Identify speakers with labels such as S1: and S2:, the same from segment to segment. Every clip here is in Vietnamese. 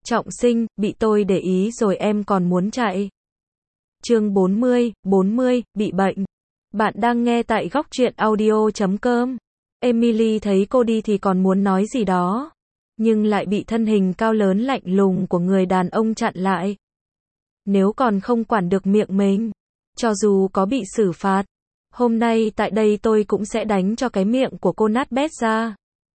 S1: Trọng sinh, bị tôi để ý rồi em còn muốn chạy. Chương 40, bị bệnh. Bạn đang nghe tại góc truyện audio.com. Emily thấy cô đi thì còn muốn nói gì đó, nhưng lại bị thân hình cao lớn lạnh lùng của người đàn ông chặn lại. Nếu còn không quản được miệng mình, cho dù có bị xử phạt, hôm nay tại đây tôi cũng sẽ đánh cho cái miệng của cô nát bét ra.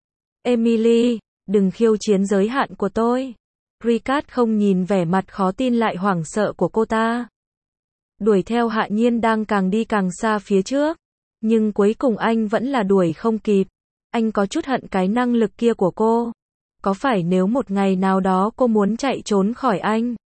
S1: Emily, đừng khiêu chiến giới hạn của tôi. Ricard không nhìn vẻ mặt khó tin lại hoảng sợ của cô ta. Đuổi theo Hạ Nhiên đang càng đi càng xa phía trước, nhưng cuối cùng anh vẫn là đuổi không kịp. Anh có chút hận cái năng lực kia của cô. Có phải nếu một ngày nào đó cô muốn chạy trốn khỏi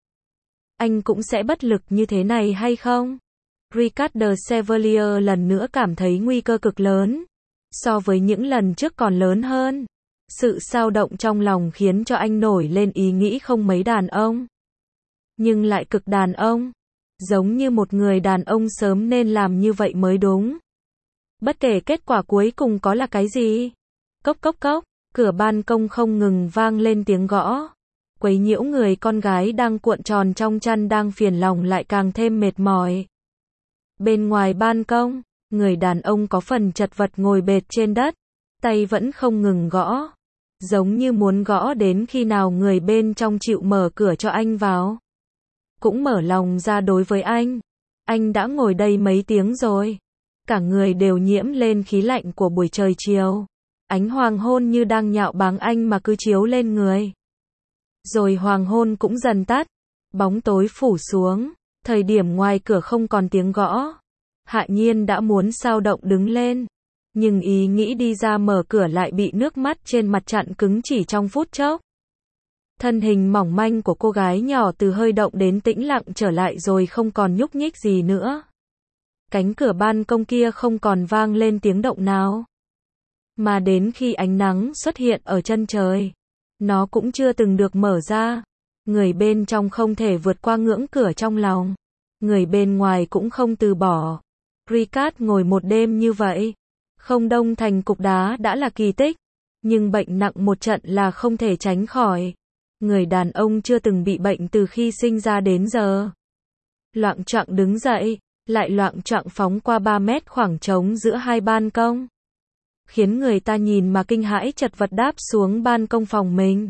S1: anh cũng sẽ bất lực như thế này hay không? Ricard de Chevalier lần nữa cảm thấy nguy cơ cực lớn. So với những lần trước còn lớn hơn. Sự xao động trong lòng khiến cho anh nổi lên ý nghĩ không mấy đàn ông, nhưng lại cực đàn ông. Giống như một người đàn ông sớm nên làm như vậy mới đúng. Bất kể kết quả cuối cùng có là cái gì. Cốc cốc cốc, cửa ban công không ngừng vang lên tiếng gõ. Quấy nhiễu người con gái đang cuộn tròn trong chăn đang phiền lòng lại càng thêm mệt mỏi. Bên ngoài ban công, người đàn ông có phần chật vật ngồi bệt trên đất, tay vẫn không ngừng gõ, giống như muốn gõ đến khi nào người bên trong chịu mở cửa cho anh vào, cũng mở lòng ra đối với anh. Anh đã ngồi đây mấy tiếng rồi, cả người đều nhiễm lên khí lạnh của buổi trời chiều. Ánh hoàng hôn như đang nhạo báng anh mà cứ chiếu lên người. Rồi hoàng hôn cũng dần tắt, bóng tối phủ xuống, thời điểm ngoài cửa không còn tiếng gõ. Hạ Nhiên đã muốn xao động đứng lên, nhưng ý nghĩ đi ra mở cửa lại bị nước mắt trên mặt chặn cứng chỉ trong phút chốc. Thân hình mỏng manh của cô gái nhỏ từ hơi động đến tĩnh lặng trở lại rồi không còn nhúc nhích gì nữa. Cánh cửa ban công kia không còn vang lên tiếng động nào. Mà đến khi ánh nắng xuất hiện ở chân trời, nó cũng chưa từng được mở ra. Người bên trong không thể vượt qua ngưỡng cửa trong lòng. Người bên ngoài cũng không từ bỏ. Ricard ngồi một đêm như vậy, không đông thành cục đá đã là kỳ tích. Nhưng bệnh nặng một trận là không thể tránh khỏi. Người đàn ông chưa từng bị bệnh từ khi sinh ra đến giờ. Loạng choạng đứng dậy, lại loạng choạng phóng qua 3 mét khoảng trống giữa hai ban công. Khiến người ta nhìn mà kinh hãi chật vật đáp xuống ban công phòng mình.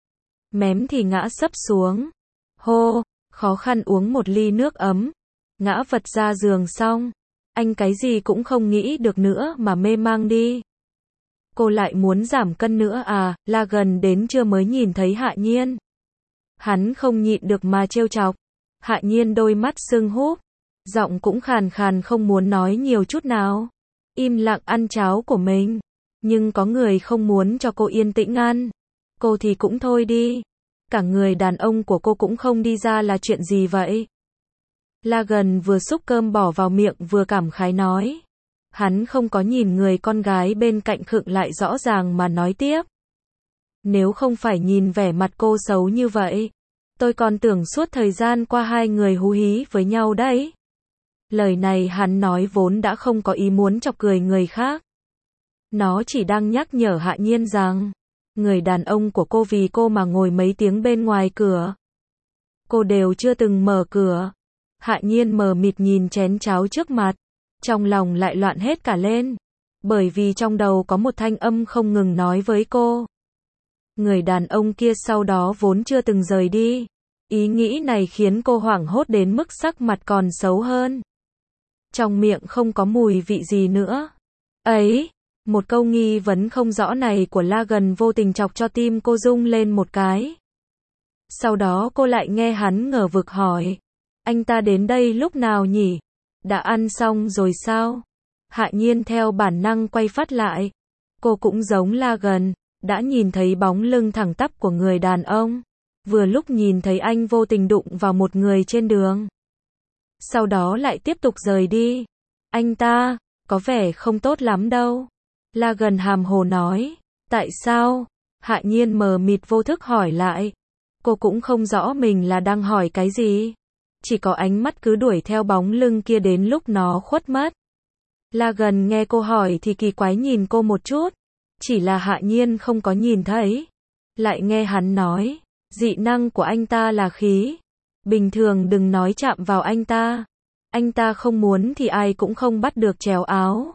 S1: Mém thì ngã sấp xuống. Hô, khó khăn uống một ly nước ấm. Ngã vật ra giường xong. Anh cái gì cũng không nghĩ được nữa mà mê mang đi. Cô lại muốn giảm cân nữa à, là gần đến trưa mới nhìn thấy Hạ Nhiên. Hắn không nhịn được mà trêu chọc. Hạ Nhiên đôi mắt sưng húp, giọng cũng khàn khàn không muốn nói nhiều chút nào. Im lặng ăn cháo của mình. Nhưng có người không muốn cho cô yên tĩnh ăn. Cô thì cũng thôi đi. Cả người đàn ông của cô cũng không đi ra là chuyện gì vậy? Lagan vừa xúc cơm bỏ vào miệng vừa cảm khái nói. Hắn không có nhìn người con gái bên cạnh khựng lại rõ ràng mà nói tiếp. Nếu không phải nhìn vẻ mặt cô xấu như vậy, tôi còn tưởng suốt thời gian qua hai người hú hí với nhau đấy. Lời này hắn nói vốn đã không có ý muốn chọc cười người khác. Nó chỉ đang nhắc nhở Hạ Nhiên rằng, người đàn ông của cô vì cô mà ngồi mấy tiếng bên ngoài cửa. Cô đều chưa từng mở cửa. Hạ Nhiên mờ mịt nhìn chén cháo trước mặt, trong lòng lại loạn hết cả lên. Bởi vì trong đầu có một thanh âm không ngừng nói với cô. Người đàn ông kia sau đó vốn chưa từng rời đi. Ý nghĩ này khiến cô hoảng hốt đến mức sắc mặt còn xấu hơn. Trong miệng không có mùi vị gì nữa. Ấy, một câu nghi vấn không rõ này của Lagan vô tình chọc cho tim cô rung lên một cái. Sau đó cô lại nghe hắn ngờ vực hỏi. Anh ta đến đây lúc nào nhỉ? Đã ăn xong rồi sao? Hạ Nhiên theo bản năng quay phát lại. Cô cũng giống Lagan, đã nhìn thấy bóng lưng thẳng tắp của người đàn ông. Vừa lúc nhìn thấy anh vô tình đụng vào một người trên đường. Sau đó lại tiếp tục rời đi. Anh ta, có vẻ không tốt lắm đâu. Lagan hàm hồ nói. Tại sao? Hạ Nhiên mờ mịt vô thức hỏi lại. Cô cũng không rõ mình là đang hỏi cái gì. Chỉ có ánh mắt cứ đuổi theo bóng lưng kia đến lúc nó khuất mất. Lagan nghe cô hỏi thì kỳ quái nhìn cô một chút. Chỉ là Hạ Nhiên không có nhìn thấy. Lại nghe hắn nói. Dị năng của anh ta là khí. Bình thường đừng nói chạm vào anh ta. Anh ta không muốn thì ai cũng không bắt được chéo áo.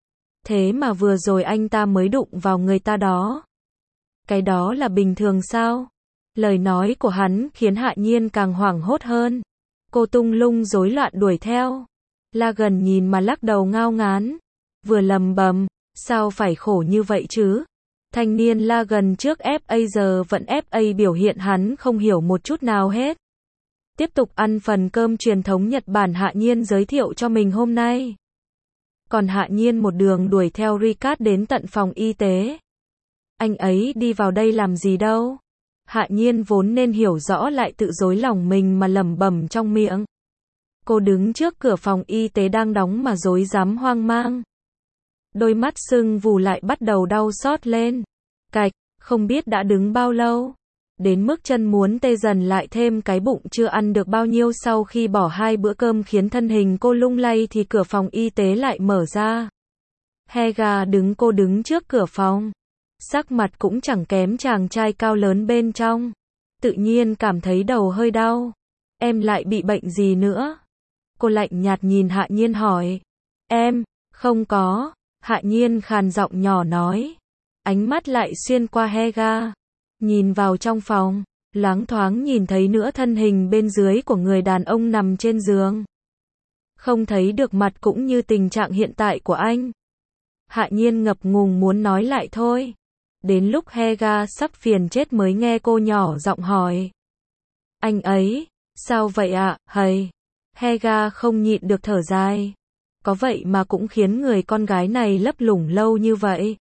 S1: Thế mà vừa rồi anh ta mới đụng vào người ta đó. Cái đó là bình thường sao? Lời nói của hắn khiến Hạ Nhiên càng hoảng hốt hơn. Cô tung lung rối loạn đuổi theo. La Gần nhìn mà lắc đầu ngao ngán. Vừa lầm bầm, sao phải khổ như vậy chứ? Thanh niên La Gần trước FA giờ vẫn FA biểu hiện hắn không hiểu một chút nào hết. Tiếp tục ăn phần cơm truyền thống Nhật Bản Hạ Nhiên giới thiệu cho mình hôm nay. Còn Hạ Nhiên một đường đuổi theo Ricard đến tận phòng y tế. Anh ấy đi vào đây làm gì đâu? Hạ Nhiên vốn nên hiểu rõ lại tự dối lòng mình mà lẩm bẩm trong miệng. Cô đứng trước cửa phòng y tế đang đóng mà rối rắm hoang mang. Đôi mắt sưng vù lại bắt đầu đau xót lên. Cạch, không biết đã đứng bao lâu. Đến mức chân muốn tê dần lại thêm cái bụng chưa ăn được bao nhiêu sau khi bỏ 2 bữa cơm khiến thân hình cô lung lay thì cửa phòng y tế lại mở ra. Hega cô đứng trước cửa phòng. Sắc mặt cũng chẳng kém chàng trai cao lớn bên trong. Tự nhiên cảm thấy đầu hơi đau. Em lại bị bệnh gì nữa? Cô lạnh nhạt nhìn Hạ Nhiên hỏi. Em, không có. Hạ Nhiên khàn giọng nhỏ nói. Ánh mắt lại xuyên qua Hega. Nhìn vào trong phòng, loáng thoáng nhìn thấy nửa thân hình bên dưới của người đàn ông nằm trên giường. Không thấy được mặt cũng như tình trạng hiện tại của anh. Hạ Nhiên ngập ngùng muốn nói lại thôi. Đến lúc Hega sắp phiền chết mới nghe cô nhỏ giọng hỏi. Anh ấy, sao vậy ạ, hầy? Hega không nhịn được thở dài. Có vậy mà cũng khiến người con gái này lấp lủng lâu như vậy.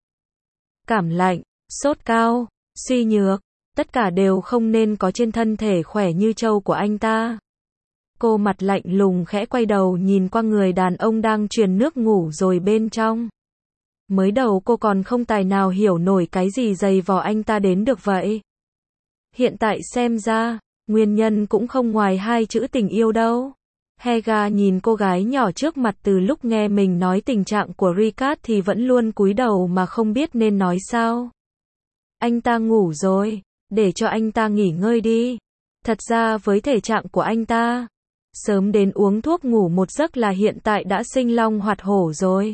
S1: Cảm lạnh, sốt cao, suy nhược, tất cả đều không nên có trên thân thể khỏe như trâu của anh ta. Cô mặt lạnh lùng khẽ quay đầu nhìn qua người đàn ông đang truyền nước ngủ rồi bên trong. Mới đầu cô còn không tài nào hiểu nổi cái gì dày vò anh ta đến được vậy. Hiện tại xem ra, nguyên nhân cũng không ngoài 2 chữ tình yêu đâu. Hega nhìn cô gái nhỏ trước mặt từ lúc nghe mình nói tình trạng của Ricard thì vẫn luôn cúi đầu mà không biết nên nói sao. Anh ta ngủ rồi, để cho anh ta nghỉ ngơi đi. Thật ra với thể trạng của anh ta, sớm đến uống thuốc ngủ một giấc là hiện tại đã sinh long hoạt hổ rồi.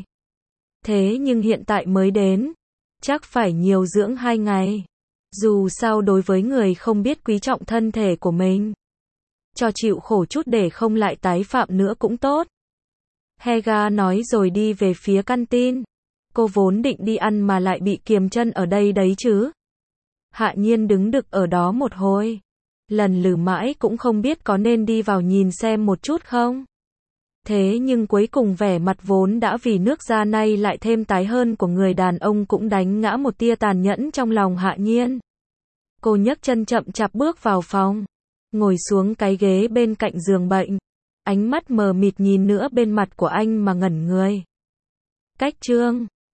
S1: Thế nhưng hiện tại mới đến, chắc phải nhiều dưỡng 2 ngày. Dù sao đối với người không biết quý trọng thân thể của mình, cho chịu khổ chút để không lại tái phạm nữa cũng tốt. Hega nói rồi đi về phía canteen. Cô vốn định đi ăn mà lại bị kiềm chân ở đây đấy chứ. Hạ Nhiên đứng đực ở đó một hồi. Lần lử mãi cũng không biết có nên đi vào nhìn xem một chút không. Thế nhưng cuối cùng vẻ mặt vốn đã vì nước da nay lại thêm tái hơn của người đàn ông cũng đánh ngã một tia tàn nhẫn trong lòng Hạ Nhiên. Cô nhấc chân chậm chạp bước vào phòng, ngồi xuống cái ghế bên cạnh giường bệnh. Ánh mắt mờ mịt nhìn nữa bên mặt của anh mà ngẩn người. Cách chương